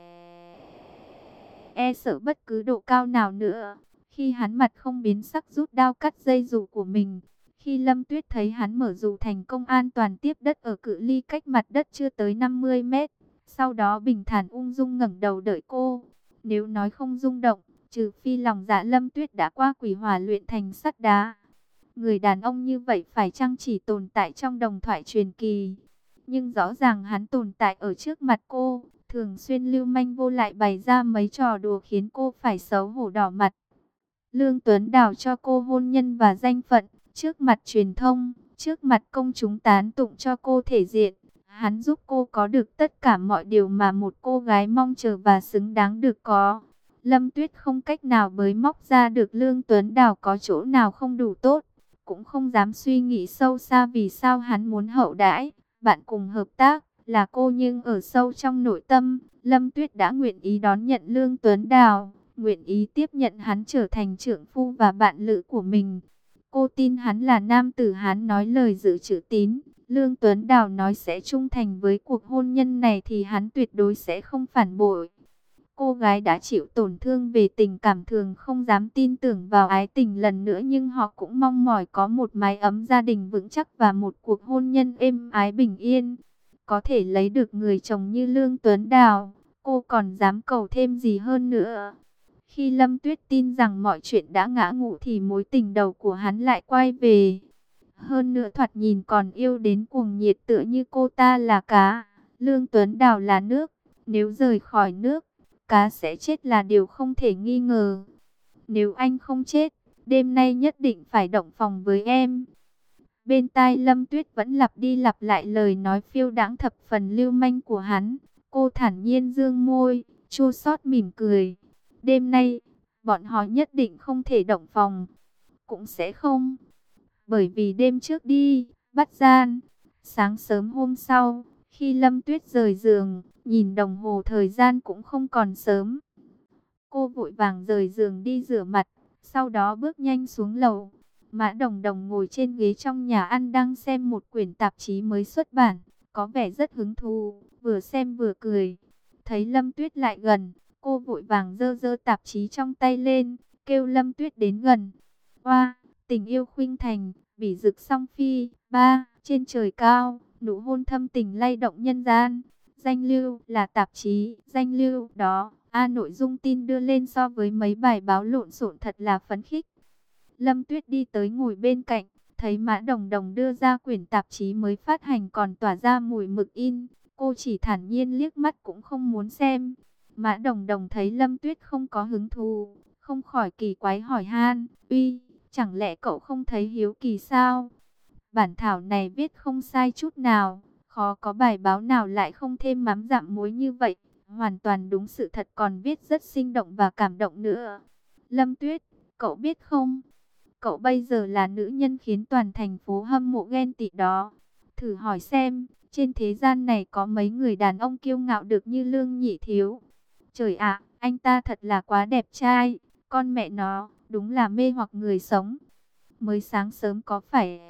e sợ bất cứ độ cao nào nữa, khi hắn mặt không biến sắc rút đao cắt dây dù của mình, khi Lâm Tuyết thấy hắn mở dù thành công an toàn tiếp đất ở cự ly cách mặt đất chưa tới năm mươi mét, sau đó bình thản ung dung ngẩng đầu đợi cô. Nếu nói không rung động, trừ phi lòng dạ Lâm Tuyết đã qua quỷ hỏa luyện thành sắt đá. Người đàn ông như vậy phải chăng chỉ tồn tại trong đồng thoại truyền kỳ? Nhưng rõ ràng hắn tồn tại ở trước mặt cô, thường xuyên lưu manh vô lại bày ra mấy trò đùa khiến cô phải xấu hổ đỏ mặt. Lương Tuấn Đào cho cô hôn nhân và danh phận, trước mặt truyền thông, trước mặt công chúng tán tụng cho cô thể diện. Hắn giúp cô có được tất cả mọi điều mà một cô gái mong chờ và xứng đáng được có. Lâm Tuyết không cách nào bới móc ra được Lương Tuấn Đào có chỗ nào không đủ tốt, cũng không dám suy nghĩ sâu xa vì sao hắn muốn hậu đãi bạn cùng hợp tác là cô, nhưng ở sâu trong nội tâm, Lâm Tuyết đã nguyện ý đón nhận Lương Tuấn Đào, nguyện ý tiếp nhận hắn trở thành trượng phu và bạn lữ của mình. Cô tin hắn là nam tử Hán nói lời giữ chữ tín. Lương Tuấn Đào nói sẽ trung thành với cuộc hôn nhân này thì hắn tuyệt đối sẽ không phản bội. Cô gái đã chịu tổn thương về tình cảm thường không dám tin tưởng vào ái tình lần nữa, nhưng họ cũng mong mỏi có một mái ấm gia đình vững chắc và một cuộc hôn nhân êm ái bình yên. Có thể lấy được người chồng như Lương Tuấn Đào, cô còn dám cầu thêm gì hơn nữa. Khi Lâm Tuyết tin rằng mọi chuyện đã ngã ngũ thì mối tình đầu của hắn lại quay về. Hơn nữa thoạt nhìn còn yêu đến cuồng nhiệt tựa như cô ta là cá, Lương Tuấn Đào là nước. Nếu rời khỏi nước, cá sẽ chết là điều không thể nghi ngờ. Nếu anh không chết, đêm nay nhất định phải động phòng với em. Bên tai Lâm Tuyết vẫn lặp đi lặp lại lời nói phiêu đãng thập phần lưu manh của hắn. Cô thản nhiên dương môi, chua xót mỉm cười. Đêm nay, bọn họ nhất định không thể động phòng. Cũng sẽ không. Bởi vì đêm trước đi, bắt gian. Sáng sớm hôm sau, khi Lâm Tuyết rời giường, nhìn đồng hồ thời gian cũng không còn sớm. Cô vội vàng rời giường đi rửa mặt, sau đó bước nhanh xuống lầu. Mã Đồng Đồng ngồi trên ghế trong nhà ăn đang xem một quyển tạp chí mới xuất bản, có vẻ rất hứng thú, vừa xem vừa cười. Thấy Lâm Tuyết lại gần, cô vội vàng giơ giơ tạp chí trong tay lên, kêu Lâm Tuyết đến gần. Oa, tình yêu khuynh thành, bỉ dực song phi, ba, trên trời cao, nụ hôn thâm tình lay động nhân gian. Danh lưu là tạp chí, danh lưu đó, a nội dung tin đưa lên so với mấy bài báo lộn xộn thật là phấn khích. Lâm Tuyết đi tới ngồi bên cạnh, thấy Mã Đồng Đồng đưa ra quyển tạp chí mới phát hành còn tỏa ra mùi mực in. Cô chỉ thản nhiên liếc mắt cũng không muốn xem. Mã Đồng Đồng thấy Lâm Tuyết không có hứng thú, không khỏi kỳ quái hỏi han, uy, chẳng lẽ cậu không thấy hiếu kỳ sao? Bản thảo này viết không sai chút nào, khó có bài báo nào lại không thêm mắm dặm muối như vậy. Hoàn toàn đúng sự thật, còn viết rất sinh động và cảm động nữa. Lâm Tuyết, cậu biết không? Cậu bây giờ là nữ nhân khiến toàn thành phố hâm mộ ghen tị đó. Thử hỏi xem, Trên thế gian này có mấy người đàn ông kiêu ngạo được như Lương Nhị Thiếu. Trời ạ, anh ta thật là quá đẹp trai. Con mẹ nó, đúng là mê hoặc người sống. Mới sáng sớm có phải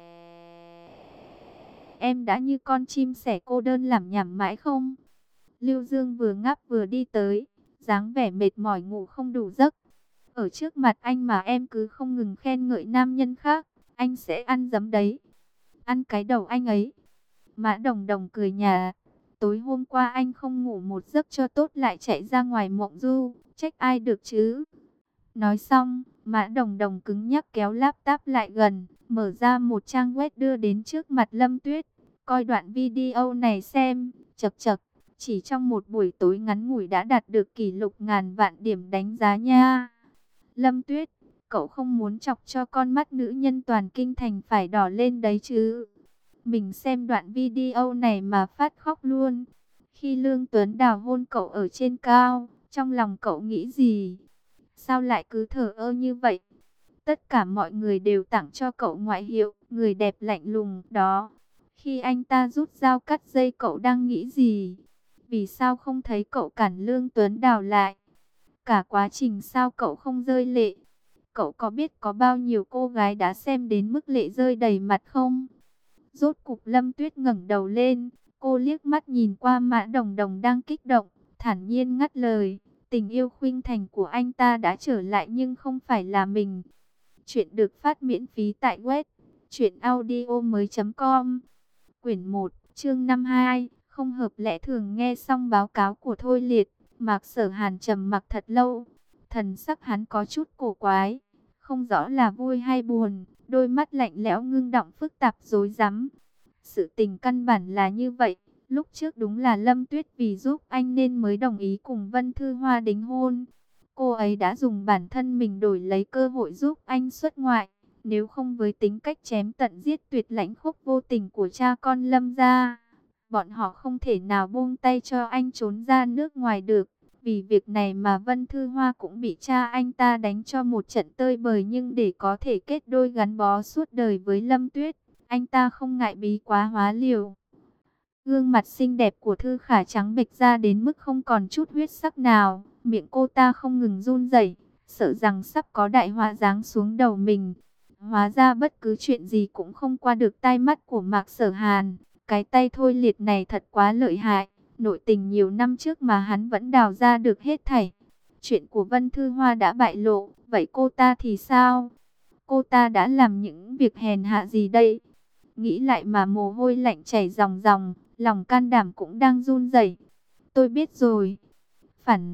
em đã như con chim sẻ cô đơn lảm nhảm mãi không? Lưu Dương vừa ngáp vừa đi tới, dáng vẻ mệt mỏi ngủ không đủ giấc. Ở trước mặt anh mà em cứ không ngừng khen ngợi nam nhân khác, anh sẽ ăn giấm đấy. Ăn cái đầu anh ấy. Mã Đồng Đồng cười nhà. Tối hôm qua anh không ngủ một giấc cho tốt lại chạy ra ngoài mộng du, trách ai được chứ? Nói xong, Mã Đồng Đồng cứng nhắc kéo laptop lại gần, mở ra một trang web đưa đến trước mặt Lâm Tuyết. Coi đoạn video này xem, chật chật, chỉ trong một buổi tối ngắn ngủi đã đạt được kỷ lục ngàn vạn điểm đánh giá nha. Lâm Tuyết, cậu không muốn chọc cho con mắt nữ nhân toàn kinh thành phải đỏ lên đấy chứ? Mình xem đoạn video này mà phát khóc luôn. Khi Lương Tuấn Đào hôn cậu ở trên cao, trong lòng cậu nghĩ gì? Sao lại cứ thờ ơ như vậy? Tất cả mọi người đều tặng cho cậu ngoại hiệu, người đẹp lạnh lùng đó. Khi anh ta rút dao cắt dây cậu đang nghĩ gì? Vì sao không thấy cậu cản Lương Tuấn Đào lại? Cả quá trình sao cậu không rơi lệ? Cậu có biết có bao nhiêu cô gái đã xem đến mức lệ rơi đầy mặt không? Rốt cục Lâm Tuyết ngẩng đầu lên, cô liếc mắt nhìn qua Mã Đồng Đồng đang kích động, thản nhiên ngắt lời. Tình yêu khuynh thành của anh ta đã trở lại nhưng không phải là mình. Chuyện được phát miễn phí tại web truyện audio mới chấm com. Quyển một, chương năm mươi hai, không hợp lẽ thường. Nghe xong báo cáo của Thôi Liệt, Mạc Sở Hàn trầm mặc thật lâu. Thần sắc hắn có chút cổ quái, không rõ là vui hay buồn, đôi mắt lạnh lẽo ngưng đọng phức tạp rối rắm. Sự tình căn bản là như vậy. Lúc trước đúng là Lâm Tuyết vì giúp anh nên mới đồng ý cùng Vân Thư Hoa đính hôn. Cô ấy đã dùng bản thân mình đổi lấy cơ hội giúp anh xuất ngoại. Nếu không với tính cách chém tận giết tuyệt lãnh khốc vô tình của cha con Lâm gia, bọn họ không thể nào buông tay cho anh trốn ra nước ngoài được. Vì việc này mà Vân Thư Hoa cũng bị cha anh ta đánh cho một trận tơi bời, nhưng để có thể kết đôi gắn bó suốt đời với Lâm Tuyết, anh ta không ngại bí quá hóa liều. Gương mặt xinh đẹp của Thư Khả trắng bệch ra đến mức không còn chút huyết sắc nào, miệng cô ta không ngừng run rẩy, sợ rằng sắp có đại họa giáng xuống đầu mình. Hóa ra bất cứ chuyện gì cũng không qua được tai mắt của Mạc Sở Hàn, cái tay Thôi Liệt này thật quá lợi hại, nội tình nhiều năm trước mà hắn vẫn đào ra được hết thảy. Chuyện của Vân Thư Hoa đã bại lộ, vậy cô ta thì sao? Cô ta đã làm những việc hèn hạ gì đây? Nghĩ lại mà mồ hôi lạnh chảy ròng ròng, lòng can đảm cũng đang run rẩy. Tôi biết rồi. Phản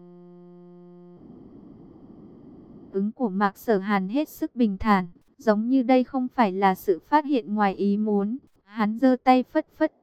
ứng của Mạc Sở Hàn hết sức bình thản, giống như đây không phải là sự phát hiện ngoài ý muốn. Hắn giơ tay phất phất,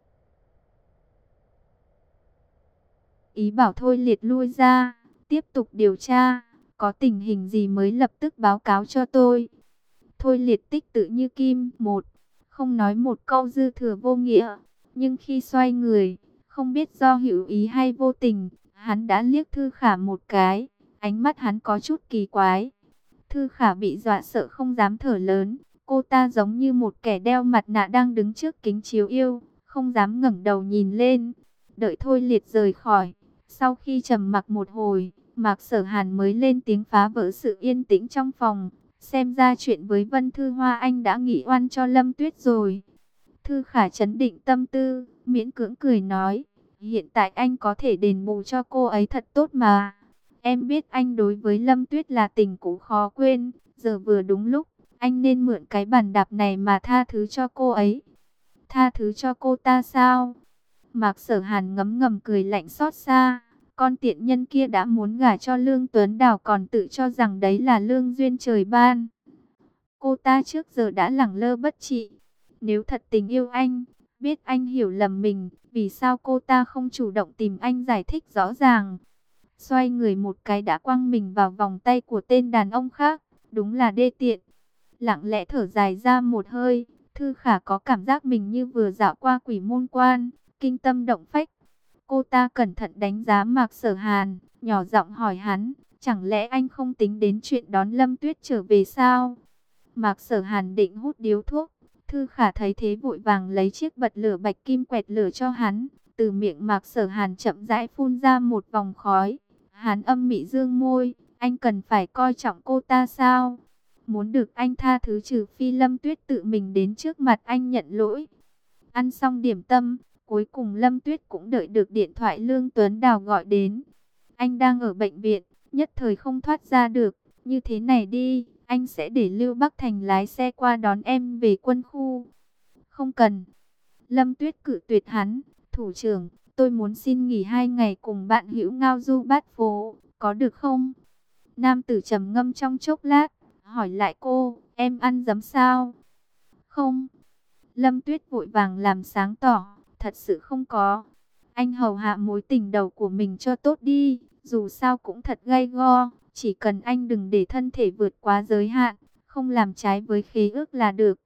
ý bảo Thôi Liệt lui ra, tiếp tục điều tra, có tình hình gì mới lập tức báo cáo cho tôi. Thôi Liệt tích tự như kim, một, không nói một câu dư thừa vô nghĩa, nhưng khi xoay người, không biết do hữu ý hay vô tình, hắn đã liếc Thư Khả một cái, ánh mắt hắn có chút kỳ quái. Thư Khả bị dọa sợ không dám thở lớn, cô ta giống như một kẻ đeo mặt nạ đang đứng trước kính chiếu yêu, không dám ngẩng đầu nhìn lên. Đợi Thôi Liệt rời khỏi, sau khi trầm mặc một hồi, Mạc Sở Hàn mới lên tiếng phá vỡ sự yên tĩnh trong phòng. Xem ra chuyện với Vân Thư Hoa anh đã nghị oan cho Lâm Tuyết rồi. Thư Khả trấn định tâm tư, miễn cưỡng cười nói, hiện tại anh có thể đền bù cho cô ấy thật tốt mà. Em biết anh đối với Lâm Tuyết là tình cũ khó quên, giờ vừa đúng lúc, anh nên mượn cái bàn đạp này mà tha thứ cho cô ấy. Tha thứ cho cô ta sao? Mạc Sở Hàn ngấm ngầm cười lạnh xót xa. Con tiện nhân kia đã muốn gả cho Lương Tuấn Đào còn tự cho rằng đấy là lương duyên trời ban. Cô ta trước giờ đã lẳng lơ bất trị. Nếu thật tình yêu anh, biết anh hiểu lầm mình, vì sao cô ta không chủ động tìm anh giải thích rõ ràng. Xoay người một cái đã quăng mình vào vòng tay của tên đàn ông khác, đúng là đê tiện. Lặng lẽ thở dài ra một hơi, Thư Khả có cảm giác mình như vừa dạo qua quỷ môn quan, kinh tâm động phách. Cô ta cẩn thận đánh giá Mạc Sở Hàn, nhỏ giọng hỏi hắn, chẳng lẽ anh không tính đến chuyện đón Lâm Tuyết trở về sao? Mạc Sở Hàn định hút điếu thuốc, Thư Khả thấy thế vội vàng lấy chiếc bật lửa bạch kim quẹt lửa cho hắn. Từ miệng Mạc Sở Hàn chậm rãi phun ra một vòng khói. Hắn âm mị dương môi, anh cần phải coi trọng cô ta sao? Muốn được anh tha thứ trừ phi Lâm Tuyết tự mình đến trước mặt anh nhận lỗi. Ăn xong điểm tâm, cuối cùng Lâm Tuyết cũng đợi được điện thoại Lương Tuấn Đào gọi đến. Anh đang ở bệnh viện, nhất thời không thoát ra được. Như thế này đi, anh sẽ để Lưu Bắc Thành lái xe qua đón em về quân khu. Không cần. Lâm Tuyết cự tuyệt hắn. Thủ trưởng, tôi muốn xin nghỉ hai ngày cùng bạn hữu ngao du bát phố, có được không? Nam tử trầm ngâm trong chốc lát, hỏi lại cô, em ăn dấm sao? Không. Lâm Tuyết vội vàng làm sáng tỏ, thật sự không có. Anh hầu hạ mối tình đầu của mình cho tốt đi, dù sao cũng thật gay go, chỉ cần anh đừng để thân thể vượt quá giới hạn, không làm trái với khế ước là được.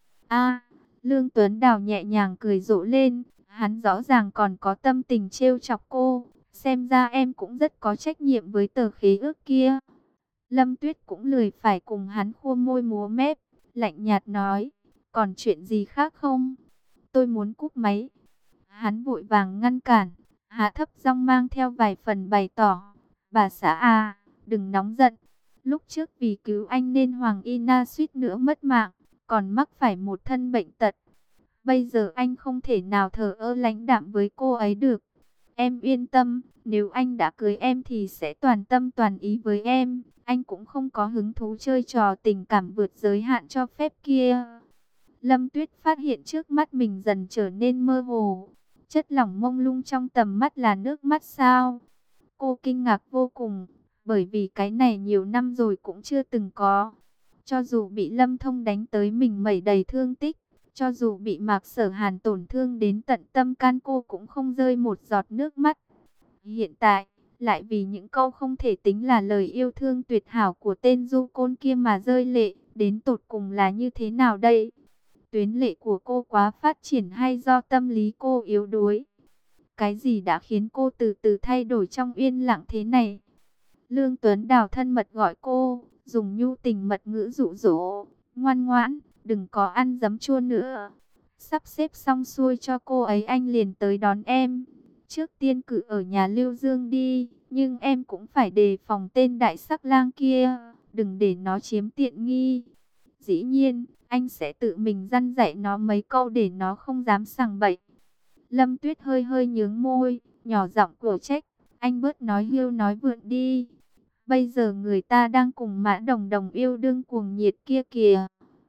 A, Lương Tuấn Đào nhẹ nhàng cười rộ lên, hắn rõ ràng còn có tâm tình trêu chọc cô, xem ra em cũng rất có trách nhiệm với tờ khế ước kia. Lâm Tuyết cũng lười phải cùng hắn khua môi múa mép, lạnh nhạt nói, còn chuyện gì khác không? Tôi muốn cúp máy. Hắn vội vàng ngăn cản, hạ thấp giọng mang theo vài phần bày tỏ, bà xã à, đừng nóng giận. Lúc trước vì cứu anh nên Hoàng Y Na suýt nữa mất mạng, còn mắc phải một thân bệnh tật. Bây giờ anh không thể nào thờ ơ lãnh đạm với cô ấy được. Em yên tâm, nếu anh đã cưới em thì sẽ toàn tâm toàn ý với em. Anh cũng không có hứng thú chơi trò tình cảm vượt giới hạn cho phép kia. Lâm Tuyết phát hiện trước mắt mình dần trở nên mơ hồ. Chất lỏng mông lung trong tầm mắt là nước mắt sao? Cô kinh ngạc vô cùng, bởi vì cái này nhiều năm rồi cũng chưa từng có. Cho dù bị Lâm Thông đánh tới mình mẩy đầy thương tích, cho dù bị Mạc Sở Hàn tổn thương đến tận tâm can, cô cũng không rơi một giọt nước mắt. Hiện tại, lại vì những câu không thể tính là lời yêu thương tuyệt hảo của tên du côn kia mà rơi lệ, đến tột cùng là như thế nào đây? Tuyến lệ của cô quá phát triển hay do tâm lý cô yếu đuối? Cái gì đã khiến cô từ từ thay đổi trong yên lặng thế này? Lương Tuấn Đào thân mật gọi cô, dùng nhu tình mật ngữ dụ dỗ, ngoan ngoãn, đừng có ăn giấm chua nữa. Sắp xếp xong xuôi cho cô ấy anh liền tới đón em. Trước tiên cử ở nhà Lưu Dương đi, nhưng em cũng phải đề phòng tên đại sắc lang kia, đừng để nó chiếm tiện nghi. Dĩ nhiên, anh sẽ tự mình răn dạy nó mấy câu để nó không dám sằng bậy. Lâm Tuyết hơi hơi nhướng môi, nhỏ giọng cổ trách, anh bớt nói hiêu nói vượn đi. Bây giờ người ta đang cùng Mã Đồng Đồng yêu đương cuồng nhiệt kia kìa.